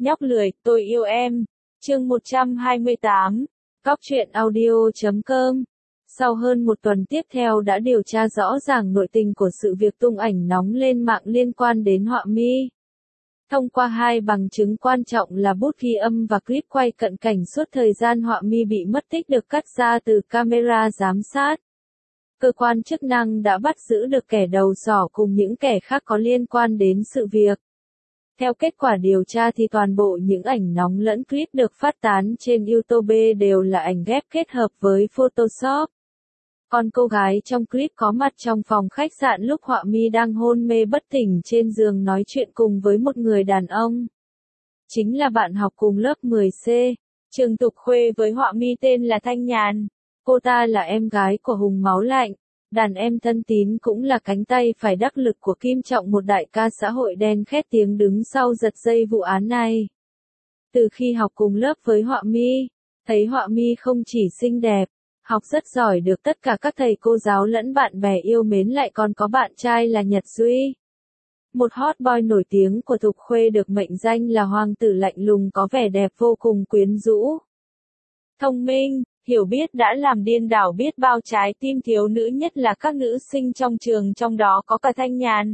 Nhóc lười, tôi yêu em. Chương 128. Cóc truyện audio.com. Sau hơn một tuần tiếp theo đã điều tra rõ ràng nội tình của sự việc tung ảnh nóng lên mạng liên quan đến họa mi. Thông qua hai bằng chứng quan trọng là bút ghi âm và clip quay cận cảnh suốt thời gian họa mi bị mất tích được cắt ra từ camera giám sát, cơ quan chức năng đã bắt giữ được kẻ đầu sỏ cùng những kẻ khác có liên quan đến sự việc. Theo kết quả điều tra thì toàn bộ những ảnh nóng lẫn clip được phát tán trên YouTube đều là ảnh ghép kết hợp với Photoshop. Còn cô gái trong clip có mặt trong phòng khách sạn lúc họa mi đang hôn mê bất tỉnh trên giường nói chuyện cùng với một người đàn ông. Chính là bạn học cùng lớp 10C, trường Tục Khuê với họa mi tên là Thanh Nhàn. Cô ta là em gái của Hùng Máu Lạnh. Đàn em thân tín cũng là cánh tay phải đắc lực của Kim Trọng, một đại ca xã hội đen khét tiếng đứng sau giật dây vụ án này. Từ khi học cùng lớp với họa mi, thấy họa mi không chỉ xinh đẹp, học rất giỏi được tất cả các thầy cô giáo lẫn bạn bè yêu mến, lại còn có bạn trai là Nhật Duy, một hot boy nổi tiếng của Tục Khuê được mệnh danh là hoàng tử lạnh lùng có vẻ đẹp vô cùng quyến rũ. Thông minh, hiểu biết đã làm điên đảo biết bao trái tim thiếu nữ, nhất là các nữ sinh trong trường, trong đó có cả Thanh Nhàn.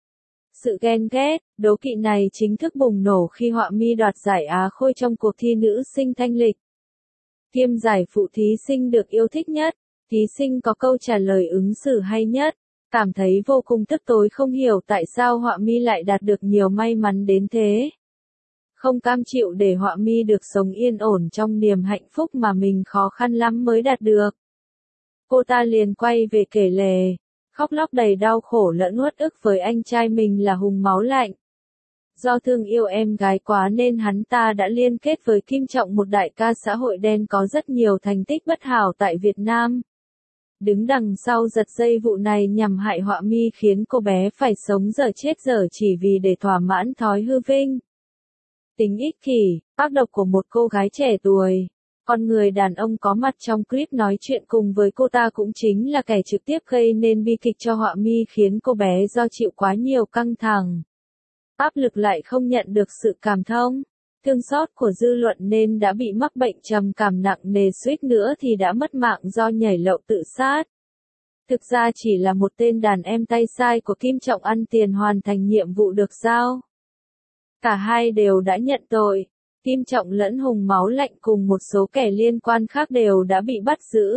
Sự ghen ghét, đố kỵ này chính thức bùng nổ khi họa mi đoạt giải Á Khôi trong cuộc thi nữ sinh thanh lịch. Kiêm giải phụ thí sinh được yêu thích nhất, thí sinh có câu trả lời ứng xử hay nhất, cảm thấy vô cùng tức tối không hiểu tại sao họa mi lại đạt được nhiều may mắn đến thế. Không cam chịu để họa mi được sống yên ổn trong niềm hạnh phúc mà mình khó khăn lắm mới đạt được, cô ta liền quay về kể lể, khóc lóc đầy đau khổ lẫn uất ức với anh trai mình là Hùng Máu Lạnh. Do thương yêu em gái quá nên hắn ta đã liên kết với Kim Trọng, một đại ca xã hội đen có rất nhiều thành tích bất hảo tại Việt Nam. Đứng đằng sau giật dây vụ này nhằm hại họa mi, khiến cô bé phải sống dở chết dở chỉ vì để thỏa mãn thói hư vinh, tính ích kỷ, ác độc của một cô gái trẻ tuổi. Còn người đàn ông có mặt trong clip nói chuyện cùng với cô ta cũng chính là kẻ trực tiếp gây nên bi kịch cho họa mi, khiến cô bé do chịu quá nhiều căng thẳng, áp lực lại không nhận được sự cảm thông, thương xót của dư luận nên đã bị mắc bệnh trầm cảm nặng nề, suýt nữa thì đã mất mạng do nhảy lầu tự sát. Thực ra chỉ là một tên đàn em tay sai của Kim Trọng ăn tiền hoàn thành nhiệm vụ được giao. Cả hai đều đã nhận tội, Kim Trọng lẫn Hùng Máu Lạnh cùng một số kẻ liên quan khác đều đã bị bắt giữ.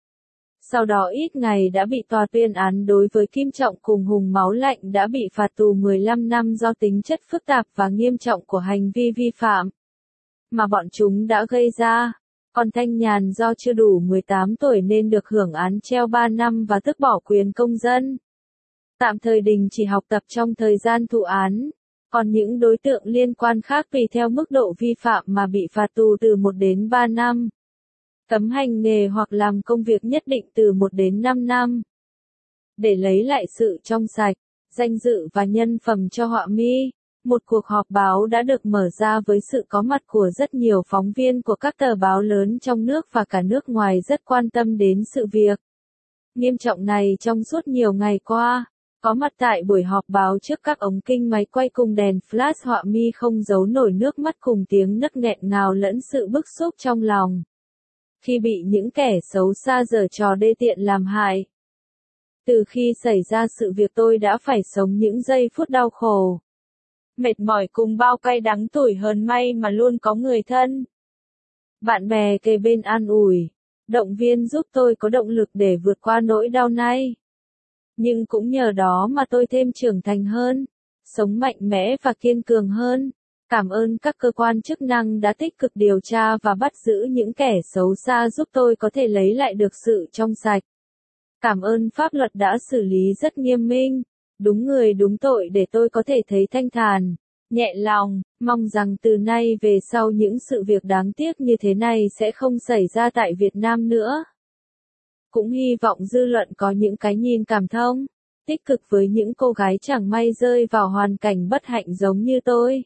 Sau đó ít ngày đã bị tòa tuyên án đối với Kim Trọng cùng Hùng Máu Lạnh đã bị phạt tù 15 năm do tính chất phức tạp và nghiêm trọng của hành vi vi phạm mà bọn chúng đã gây ra. Còn Thanh Nhàn do chưa đủ 18 tuổi nên được hưởng án treo 3 năm và tước bỏ quyền công dân, tạm thời đình chỉ học tập trong thời gian thụ án. Còn những đối tượng liên quan khác tùy theo mức độ vi phạm mà bị phạt tù từ 1 đến 3 năm, cấm hành nghề hoặc làm công việc nhất định từ 1 đến 5 năm. Để lấy lại sự trong sạch, danh dự và nhân phẩm cho họa mi, một cuộc họp báo đã được mở ra với sự có mặt của rất nhiều phóng viên của các tờ báo lớn trong nước và cả nước ngoài rất quan tâm đến sự việc nghiêm trọng này trong suốt nhiều ngày qua. Có mặt tại buổi họp báo trước các ống kinh máy quay cùng đèn flash, họa mi không giấu nổi nước mắt cùng tiếng nấc nghẹn ngào lẫn sự bức xúc trong lòng khi bị những kẻ xấu xa giở trò đê tiện làm hại. Từ khi xảy ra sự việc tôi đã phải sống những giây phút đau khổ, mệt mỏi cùng bao cay đắng tủi hờn, may mà luôn có người thân, bạn bè kề bên an ủi, động viên giúp tôi có động lực để vượt qua nỗi đau này. Nhưng cũng nhờ đó mà tôi thêm trưởng thành hơn, sống mạnh mẽ và kiên cường hơn. Cảm ơn các cơ quan chức năng đã tích cực điều tra và bắt giữ những kẻ xấu xa, giúp tôi có thể lấy lại được sự trong sạch. Cảm ơn pháp luật đã xử lý rất nghiêm minh, đúng người đúng tội để tôi có thể thấy thanh thản, nhẹ lòng. Mong rằng từ nay về sau những sự việc đáng tiếc như thế này sẽ không xảy ra tại Việt Nam nữa. Cũng hy vọng dư luận có những cái nhìn cảm thông, tích cực với những cô gái chẳng may rơi vào hoàn cảnh bất hạnh giống như tôi.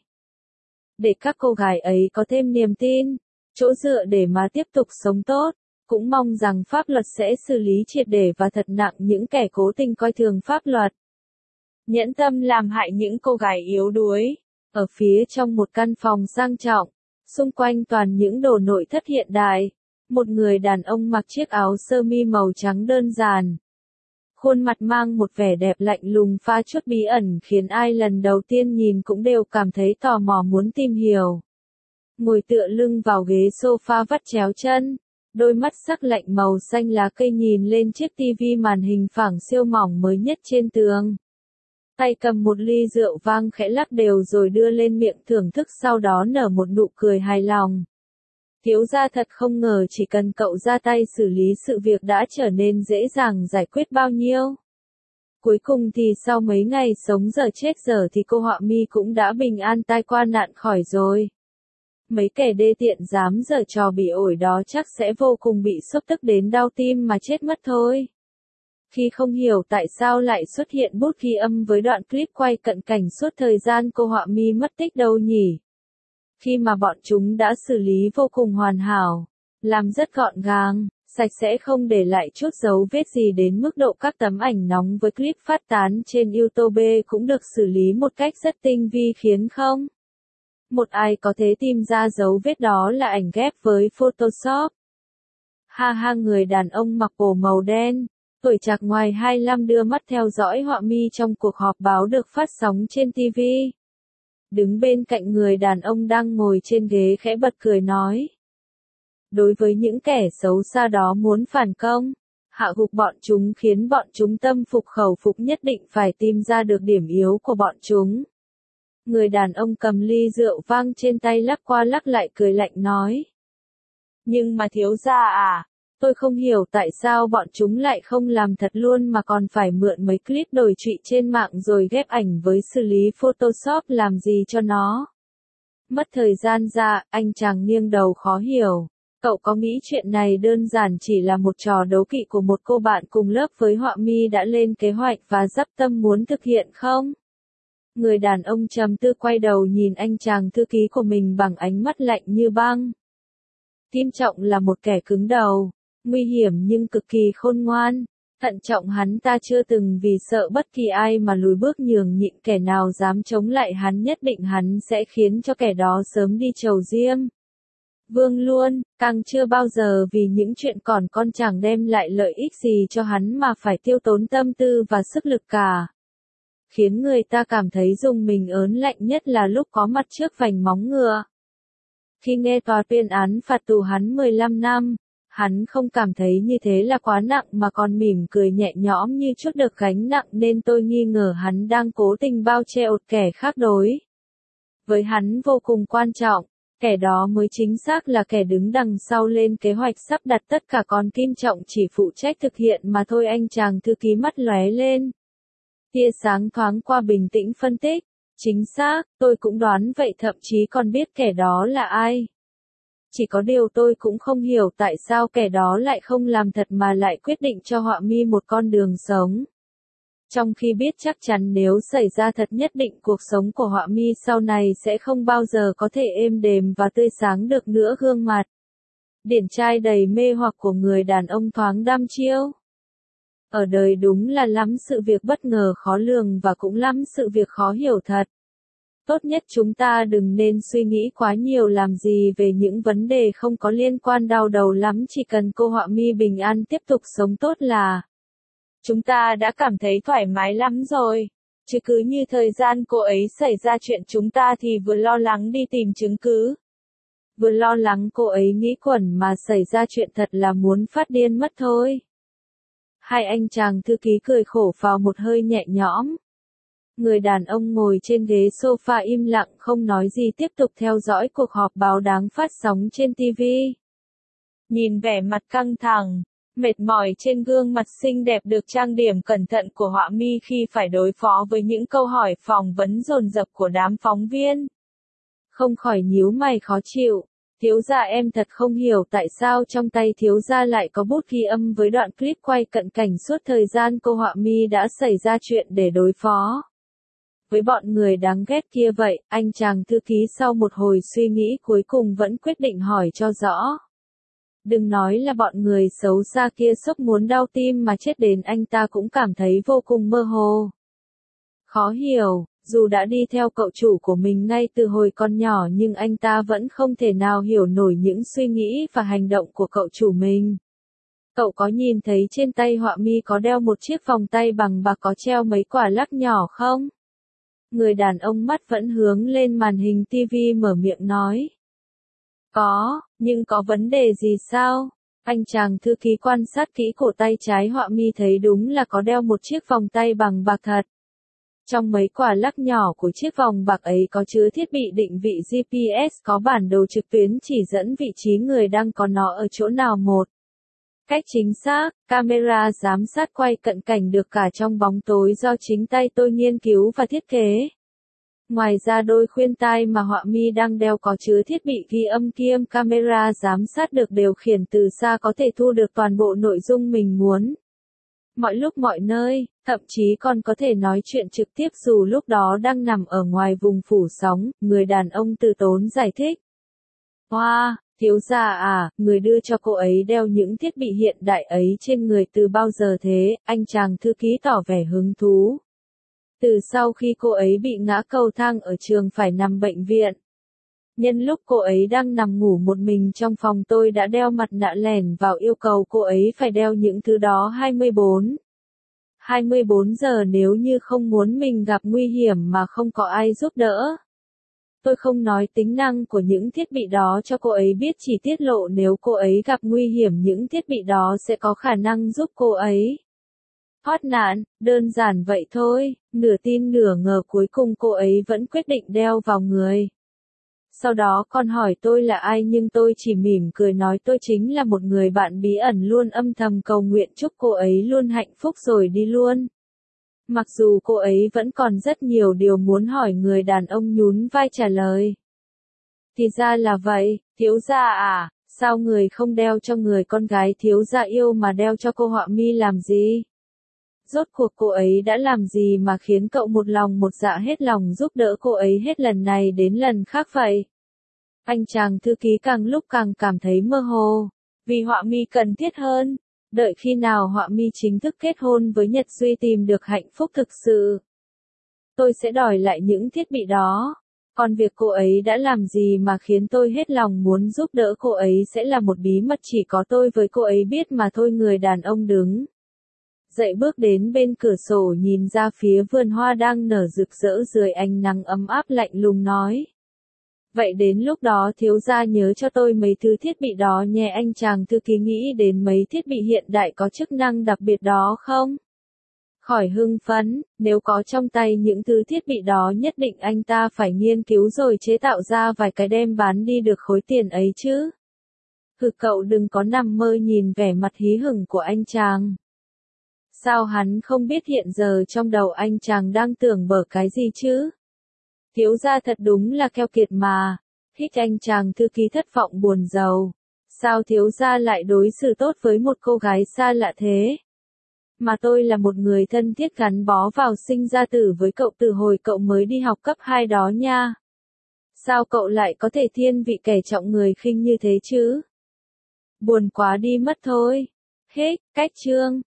Để các cô gái ấy có thêm niềm tin, chỗ dựa để mà tiếp tục sống tốt. Cũng mong rằng pháp luật sẽ xử lý triệt để và thật nặng những kẻ cố tình coi thường pháp luật, nhẫn tâm làm hại những cô gái yếu đuối. Ở phía trong một căn phòng sang trọng, xung quanh toàn những đồ nội thất hiện đại, một người đàn ông mặc chiếc áo sơ mi màu trắng đơn giản. Khuôn mặt mang một vẻ đẹp lạnh lùng pha chút bí ẩn khiến ai lần đầu tiên nhìn cũng đều cảm thấy tò mò muốn tìm hiểu. Ngồi tựa lưng vào ghế sofa vắt chéo chân, đôi mắt sắc lạnh màu xanh lá cây nhìn lên chiếc tivi màn hình phẳng siêu mỏng mới nhất trên tường. Tay cầm một ly rượu vang khẽ lắc đều rồi đưa lên miệng thưởng thức sau đó nở một nụ cười hài lòng. Thiếu gia thật không ngờ chỉ cần cậu ra tay xử lý sự việc đã trở nên dễ dàng giải quyết bao nhiêu. Cuối cùng thì sau mấy ngày sống dở chết dở thì cô Họa Mi cũng đã bình an tai qua nạn khỏi rồi. Mấy kẻ đê tiện dám giở trò bị ổi đó chắc sẽ vô cùng bị xúc tức đến đau tim mà chết mất thôi. Khi không hiểu tại sao lại xuất hiện bút ghi âm với đoạn clip quay cận cảnh suốt thời gian cô Họa Mi mất tích đâu nhỉ? Khi mà bọn chúng đã xử lý vô cùng hoàn hảo, làm rất gọn gàng, sạch sẽ không để lại chút dấu vết gì đến mức độ các tấm ảnh nóng với clip phát tán trên YouTube cũng được xử lý một cách rất tinh vi khiến không một ai có thể tìm ra dấu vết đó là ảnh ghép với Photoshop. Ha ha, người đàn ông mặc bộ màu đen, tuổi trạc ngoài 25 đưa mắt theo dõi Họa Mi trong cuộc họp báo được phát sóng trên TV. Đứng bên cạnh người đàn ông đang ngồi trên ghế khẽ bật cười nói. Đối với những kẻ xấu xa đó muốn phản công, hạ gục bọn chúng khiến bọn chúng tâm phục khẩu phục nhất định phải tìm ra được điểm yếu của bọn chúng. Người đàn ông cầm ly rượu vang trên tay lắc qua lắc lại cười lạnh nói. Nhưng mà thiếu gia à, tôi không hiểu tại sao bọn chúng lại không làm thật luôn mà còn phải mượn mấy clip đồi trụy trên mạng rồi ghép ảnh với xử lý Photoshop làm gì cho nó. Mất thời gian ra, anh chàng nghiêng đầu khó hiểu. Cậu có nghĩ chuyện này đơn giản chỉ là một trò đố kỵ của một cô bạn cùng lớp với Họa Mi đã lên kế hoạch và dắp tâm muốn thực hiện không? Người đàn ông trầm tư quay đầu nhìn anh chàng thư ký của mình bằng ánh mắt lạnh như băng. Kim Trọng là một kẻ cứng đầu, nguy hiểm nhưng cực kỳ khôn ngoan. Thận trọng hắn ta chưa từng vì sợ bất kỳ ai mà lùi bước nhường nhịn, kẻ nào dám chống lại hắn nhất định hắn sẽ khiến cho kẻ đó sớm đi chầu diêm. Vương luôn, càng chưa bao giờ vì những chuyện còn con chẳng đem lại lợi ích gì cho hắn mà phải tiêu tốn tâm tư và sức lực cả. Khiến người ta cảm thấy rùng mình ớn lạnh nhất là lúc có mặt trước vành móng ngựa. Khi nghe tòa tuyên án phạt tù hắn 15 năm, hắn không cảm thấy như thế là quá nặng mà còn mỉm cười nhẹ nhõm như chút được gánh nặng, nên tôi nghi ngờ hắn đang cố tình bao che ột kẻ khác đối. Với hắn vô cùng quan trọng, kẻ đó mới chính xác là kẻ đứng đằng sau lên kế hoạch sắp đặt tất cả, còn Kim Trọng chỉ phụ trách thực hiện mà thôi. Anh chàng thư ký mắt lóe lên. Tia sáng thoáng qua bình tĩnh phân tích. Chính xác, tôi cũng đoán vậy, thậm chí còn biết kẻ đó là ai. Chỉ có điều tôi cũng không hiểu tại sao kẻ đó lại không làm thật mà lại quyết định cho Họa Mi một con đường sống. Trong khi biết chắc chắn nếu xảy ra thật nhất định cuộc sống của Họa Mi sau này sẽ không bao giờ có thể êm đềm và tươi sáng được nữa. Gương mặt điển trai đầy mê hoặc của người đàn ông thoáng đăm chiêu. Ở đời đúng là lắm sự việc bất ngờ khó lường và cũng lắm sự việc khó hiểu thật. Tốt nhất chúng ta đừng nên suy nghĩ quá nhiều làm gì về những vấn đề không có liên quan, đau đầu lắm, chỉ cần cô Họa Mi bình an tiếp tục sống tốt là chúng ta đã cảm thấy thoải mái lắm rồi. Chứ cứ như thời gian cô ấy xảy ra chuyện chúng ta thì vừa lo lắng đi tìm chứng cứ, vừa lo lắng cô ấy nghĩ quẩn mà xảy ra chuyện thật là muốn phát điên mất thôi. Hai anh chàng thư ký cười khổ vào một hơi nhẹ nhõm. Người đàn ông ngồi trên ghế sofa im lặng không nói gì tiếp tục theo dõi cuộc họp báo đáng phát sóng trên TV. Nhìn vẻ mặt căng thẳng, mệt mỏi trên gương mặt xinh đẹp được trang điểm cẩn thận của Họa Mi khi phải đối phó với những câu hỏi phỏng vấn dồn dập của đám phóng viên, không khỏi nhíu mày khó chịu. Thiếu gia, em thật không hiểu tại sao trong tay thiếu gia lại có bút ghi âm với đoạn clip quay cận cảnh suốt thời gian cô Họa Mi đã xảy ra chuyện để đối phó với bọn người đáng ghét kia vậy. Anh chàng thư ký sau một hồi suy nghĩ cuối cùng vẫn quyết định hỏi cho rõ. Đừng nói là bọn người xấu xa kia sốc muốn đau tim mà chết, đến anh ta cũng cảm thấy vô cùng mơ hồ. Khó hiểu, Dù đã đi theo cậu chủ của mình ngay từ hồi còn nhỏ nhưng anh ta vẫn không thể nào hiểu nổi những suy nghĩ và hành động của cậu chủ mình. Cậu có nhìn thấy trên tay họa mi có đeo một chiếc vòng tay bằng bạc có treo mấy quả lắc nhỏ không? Người đàn ông mắt vẫn hướng lên màn hình TV mở miệng nói. Có, nhưng có vấn đề gì sao? Anh chàng thư ký quan sát kỹ cổ tay trái họa mi thấy đúng là có đeo một chiếc vòng tay bằng bạc thật. Trong mấy quả lắc nhỏ của chiếc vòng bạc ấy có chứa thiết bị định vị GPS có bản đồ trực tuyến chỉ dẫn vị trí người đang có nó ở chỗ nào một. Cách chính xác, camera giám sát quay cận cảnh được cả trong bóng tối do chính tay tôi nghiên cứu và thiết kế. Ngoài ra đôi khuyên tai mà họa mi đang đeo có chứa thiết bị ghi âm kiêm camera giám sát được điều khiển từ xa có thể thu được toàn bộ nội dung mình muốn. Mọi lúc mọi nơi, thậm chí còn có thể nói chuyện trực tiếp dù lúc đó đang nằm ở ngoài vùng phủ sóng, người đàn ông từ tốn giải thích. Wow, thiếu gia à, người đưa cho cô ấy đeo những thiết bị hiện đại ấy trên người từ bao giờ thế, anh chàng thư ký tỏ vẻ hứng thú. Từ sau khi cô ấy bị ngã cầu thang ở trường phải nằm bệnh viện. Nhân lúc cô ấy đang nằm ngủ một mình trong phòng tôi đã đeo mặt nạ lẻn vào yêu cầu cô ấy phải đeo những thứ đó 24 giờ nếu như không muốn mình gặp nguy hiểm mà không có ai giúp đỡ. Tôi không nói tính năng của những thiết bị đó cho cô ấy biết chỉ tiết lộ nếu cô ấy gặp nguy hiểm những thiết bị đó sẽ có khả năng giúp cô ấy thoát nạn, đơn giản vậy thôi, nửa tin nửa ngờ cuối cùng cô ấy vẫn quyết định đeo vào người. Sau đó còn hỏi tôi là ai nhưng tôi chỉ mỉm cười nói tôi chính là một người bạn bí ẩn luôn âm thầm cầu nguyện chúc cô ấy luôn hạnh phúc rồi đi luôn. Mặc dù cô ấy vẫn còn rất nhiều điều muốn hỏi người đàn ông nhún vai trả lời. Thì ra là vậy, thiếu gia à, sao người không đeo cho người con gái thiếu gia yêu mà đeo cho cô họa mi làm gì? Rốt cuộc cô ấy đã làm gì mà khiến cậu một lòng một dạ hết lòng giúp đỡ cô ấy hết lần này đến lần khác vậy? Anh chàng thư ký càng lúc càng cảm thấy mơ hồ, vì họa mi cần thiết hơn. Đợi khi nào họa mi chính thức kết hôn với Nhật Duy tìm được hạnh phúc thực sự, tôi sẽ đòi lại những thiết bị đó. Còn việc cô ấy đã làm gì mà khiến tôi hết lòng muốn giúp đỡ cô ấy sẽ là một bí mật chỉ có tôi với cô ấy biết mà thôi. Người đàn ông đứng dậy bước đến bên cửa sổ nhìn ra phía vườn hoa đang nở rực rỡ dưới ánh nắng ấm áp lạnh lùng nói. Vậy đến lúc đó thiếu gia nhớ cho tôi mấy thứ thiết bị đó nhé. Anh chàng thư ký nghĩ đến mấy thiết bị hiện đại có chức năng đặc biệt đó không? Khỏi hưng phấn, nếu có trong tay những thứ thiết bị đó nhất định anh ta phải nghiên cứu rồi chế tạo ra vài cái đem bán đi được khối tiền ấy chứ. Cậu đừng có nằm mơ. Nhìn vẻ mặt hí hửng của anh chàng. Sao hắn không biết hiện giờ trong đầu anh chàng đang tưởng bở cái gì chứ? Thiếu gia thật đúng là keo kiệt mà. Hít anh chàng thư ký thất vọng buồn rầu. Sao thiếu gia lại đối xử tốt với một cô gái xa lạ thế? Mà tôi là một người thân thiết gắn bó vào sinh ra tử với cậu từ hồi cậu mới đi học cấp 2 đó nha. Sao cậu lại có thể thiên vị kẻ trọng người khinh như thế chứ? Buồn quá đi mất thôi. Hết, cách chương.